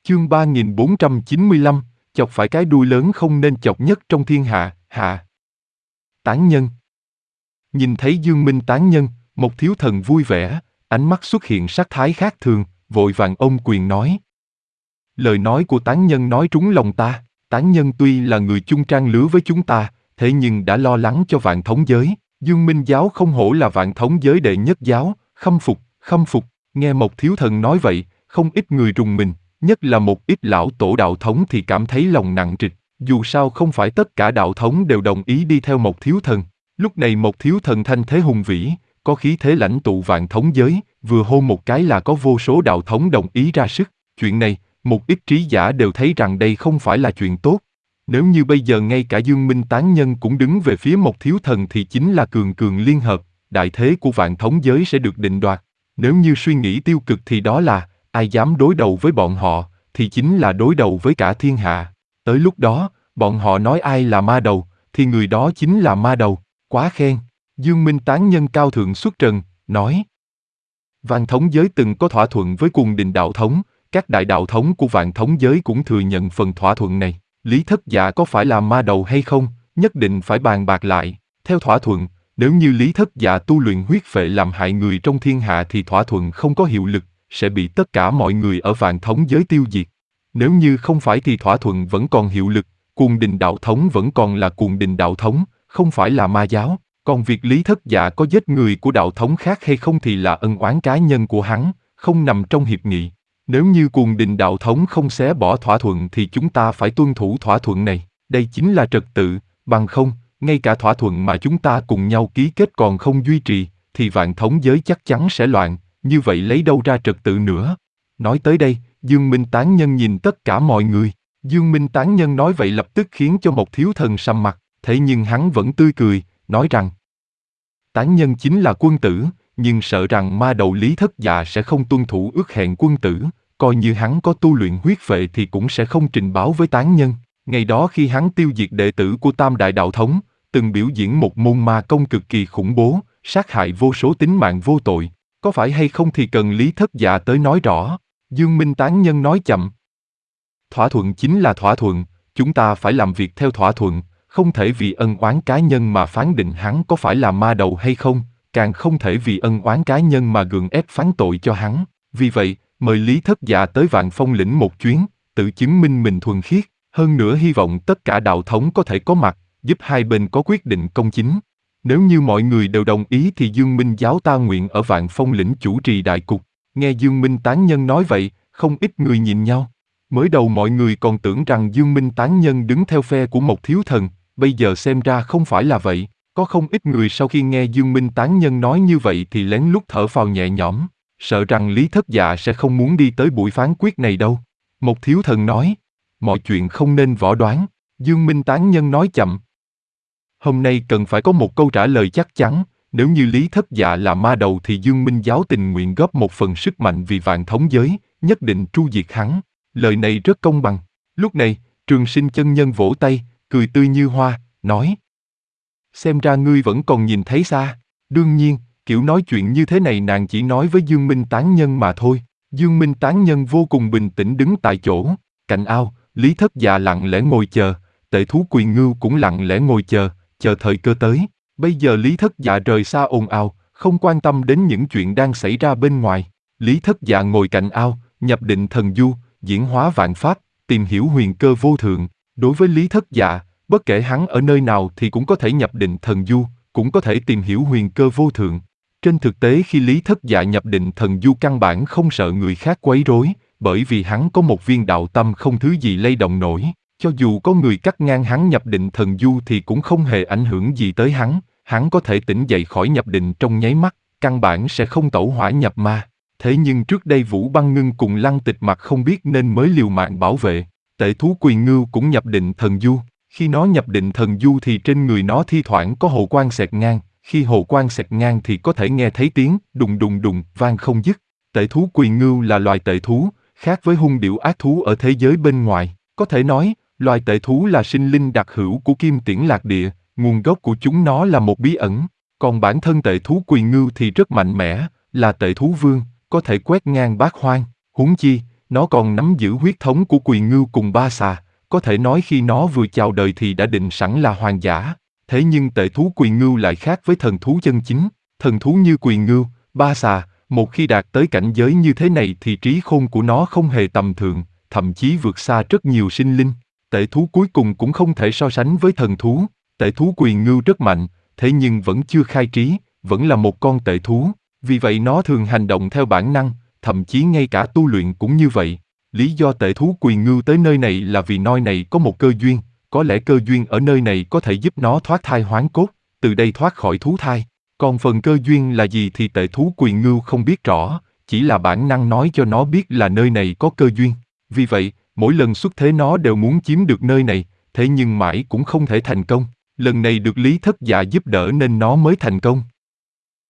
Chương 3495, chọc phải cái đuôi lớn không nên chọc nhất trong thiên hạ, hạ. Tán nhân. Nhìn thấy Dương Minh tán nhân, một thiếu thần vui vẻ, ánh mắt xuất hiện sắc thái khác thường, vội vàng ôm quyền nói. Lời nói của tán nhân nói trúng lòng ta, tán nhân tuy là người chung trang lứa với chúng ta, thế nhưng đã lo lắng cho vạn thống giới. Dương Minh giáo không hổ là vạn thống giới đệ nhất giáo, khâm phục, nghe một thiếu thần nói vậy, không ít người rùng mình, nhất là một ít lão tổ đạo thống thì cảm thấy lòng nặng trịch, dù sao không phải tất cả đạo thống đều đồng ý đi theo một thiếu thần. Lúc này một thiếu thần thanh thế hùng vĩ, có khí thế lãnh tụ vạn thống giới, vừa hô một cái là có vô số đạo thống đồng ý ra sức, chuyện này, một ít trí giả đều thấy rằng đây không phải là chuyện tốt. Nếu như bây giờ ngay cả Dương Minh tán nhân cũng đứng về phía một thiếu thần thì chính là cường cường liên hợp, đại thế của vạn thống giới sẽ được định đoạt. Nếu như suy nghĩ tiêu cực thì đó là, ai dám đối đầu với bọn họ, thì chính là đối đầu với cả thiên hạ. Tới lúc đó, bọn họ nói ai là ma đầu, thì người đó chính là ma đầu. Quá khen. Dương Minh tán nhân cao thượng xuất trần, nói. Vạn thống giới từng có thỏa thuận với Cuồng Đình đạo thống, các đại đạo thống của vạn thống giới cũng thừa nhận phần thỏa thuận này. Lý Thất Dạ có phải là ma đầu hay không, nhất định phải bàn bạc lại. Theo thỏa thuận, nếu như Lý Thất Dạ tu luyện huyết phệ làm hại người trong thiên hạ thì thỏa thuận không có hiệu lực, sẽ bị tất cả mọi người ở vạn thống giới tiêu diệt. Nếu như không phải thì thỏa thuận vẫn còn hiệu lực, Cuồng Đình đạo thống vẫn còn là Cuồng Đình đạo thống, không phải là ma giáo. Còn việc Lý Thất Dạ có giết người của đạo thống khác hay không thì là ân oán cá nhân của hắn, không nằm trong hiệp nghị. Nếu như Cuồng Đình đạo thống không xé bỏ thỏa thuận thì chúng ta phải tuân thủ thỏa thuận này. Đây chính là trật tự, bằng không, ngay cả thỏa thuận mà chúng ta cùng nhau ký kết còn không duy trì, thì vạn thống giới chắc chắn sẽ loạn, như vậy lấy đâu ra trật tự nữa. Nói tới đây, Dương Minh tán nhân nhìn tất cả mọi người. Dương Minh tán nhân nói vậy lập tức khiến cho một thiếu thần sầm mặt, thế nhưng hắn vẫn tươi cười, nói rằng tán nhân chính là quân tử, nhưng sợ rằng ma đầu Lý Thất Dạ sẽ không tuân thủ ước hẹn quân tử, coi như hắn có tu luyện huyết phệ thì cũng sẽ không trình báo với tán nhân. Ngày đó khi hắn tiêu diệt đệ tử của Tam Đại Đạo Thống, từng biểu diễn một môn ma công cực kỳ khủng bố, sát hại vô số tính mạng vô tội, có phải hay không thì cần Lý Thất Dạ tới nói rõ. Dương Minh tán nhân nói chậm. Thỏa thuận chính là thỏa thuận, chúng ta phải làm việc theo thỏa thuận, không thể vì ân oán cá nhân mà phán định hắn có phải là ma đầu hay không, càng không thể vì ân oán cá nhân mà gượng ép phán tội cho hắn. Vì vậy, mời Lý Thất Dạ tới Vạn Phong lĩnh một chuyến, tự chứng minh mình thuần khiết, hơn nữa hy vọng tất cả đạo thống có thể có mặt, giúp hai bên có quyết định công chính. Nếu như mọi người đều đồng ý thì Dương Minh giáo ta nguyện ở Vạn Phong lĩnh chủ trì đại cục. Nghe Dương Minh tán nhân nói vậy, không ít người nhìn nhau. Mới đầu mọi người còn tưởng rằng Dương Minh tán nhân đứng theo phe của một thiếu thần, bây giờ xem ra không phải là vậy. Có không ít người sau khi nghe Dương Minh tán nhân nói như vậy thì lén lút thở phào nhẹ nhõm, sợ rằng Lý Thất Dạ sẽ không muốn đi tới buổi phán quyết này đâu. Một thiếu thần nói, mọi chuyện không nên võ đoán. Dương Minh tán nhân nói chậm. Hôm nay cần phải có một câu trả lời chắc chắn, nếu như Lý Thất Dạ là ma đầu thì Dương Minh giáo tình nguyện góp một phần sức mạnh vì vạn thống giới, nhất định tru diệt hắn. Lời này rất công bằng. Lúc này, Trường Sinh chân nhân vỗ tay, cười tươi như hoa, nói. Xem ra ngươi vẫn còn nhìn thấy xa. Đương nhiên, kiểu nói chuyện như thế này nàng chỉ nói với Dương Minh tán nhân mà thôi. Dương Minh tán nhân vô cùng bình tĩnh đứng tại chỗ, cạnh ao, Lý Thất Dạ lặng lẽ ngồi chờ, Tệ thú Quỳ Ngưu cũng lặng lẽ ngồi chờ thời cơ tới. Bây giờ Lý Thất Dạ rời xa ồn ào, không quan tâm đến những chuyện đang xảy ra bên ngoài. Lý Thất Dạ ngồi cạnh ao, nhập định thần du, diễn hóa vạn pháp, tìm hiểu huyền cơ vô thượng. Đối với Lý Thất Dạ, bất kể hắn ở nơi nào thì cũng có thể nhập định thần du, cũng có thể tìm hiểu huyền cơ vô thượng. Trên thực tế khi Lý Thất Dạ nhập định thần du căn bản không sợ người khác quấy rối, bởi vì hắn có một viên đạo tâm không thứ gì lay động nổi. Cho dù có người cắt ngang hắn nhập định thần du thì cũng không hề ảnh hưởng gì tới hắn có thể tỉnh dậy khỏi nhập định trong nháy mắt, căn bản sẽ không tẩu hỏa nhập ma. Thế nhưng trước đây Vũ Băng Ngưng cùng Lăng Tịch Mặc không biết nên mới liều mạng bảo vệ. Tệ thú Quỳ Ngưu cũng nhập định thần du, khi nó nhập định thần du thì trên người nó thi thoảng có hồ quang xẹt ngang, khi hồ quang xẹt ngang thì có thể nghe thấy tiếng đùng đùng đùng vang không dứt. Tệ thú Quỳ Ngưu là loài tệ thú, khác với hung điểu ác thú ở thế giới bên ngoài. Có thể nói, loài tệ thú là sinh linh đặc hữu của Kim Tiễn Lạc Địa, nguồn gốc của chúng nó là một bí ẩn. Còn bản thân tệ thú Quỳ Ngưu thì rất mạnh mẽ, là tệ thú vương, có thể quét ngang bát hoang. Huống chi, nó còn nắm giữ huyết thống của Quỳ Ngưu cùng Ba Xà, có thể nói khi nó vừa chào đời thì đã định sẵn là hoàng giả. Thế nhưng tệ thú Quỳ Ngưu lại khác với thần thú chân chính. Thần thú như Quỳ Ngưu, Ba Xà, một khi đạt tới cảnh giới như thế này thì trí khôn của nó không hề tầm thường, thậm chí vượt xa rất nhiều sinh linh. Tệ thú cuối cùng cũng không thể so sánh với thần thú. Tệ thú Quỳ Ngưu rất mạnh, thế nhưng vẫn chưa khai trí, vẫn là một con tệ thú. Vì vậy nó thường hành động theo bản năng, thậm chí ngay cả tu luyện cũng như vậy. Lý do tệ thú Quỳ Ngưu tới nơi này là vì nơi này có một cơ duyên, có lẽ cơ duyên ở nơi này có thể giúp nó thoát thai hoán cốt, từ đây thoát khỏi thú thai. Còn phần cơ duyên là gì thì tệ thú Quỳ Ngưu không biết rõ, chỉ là bản năng nói cho nó biết là nơi này có cơ duyên. Vì vậy, mỗi lần xuất thế nó đều muốn chiếm được nơi này, thế nhưng mãi cũng không thể thành công. Lần này được Lý Thất Dạ giúp đỡ nên nó mới thành công.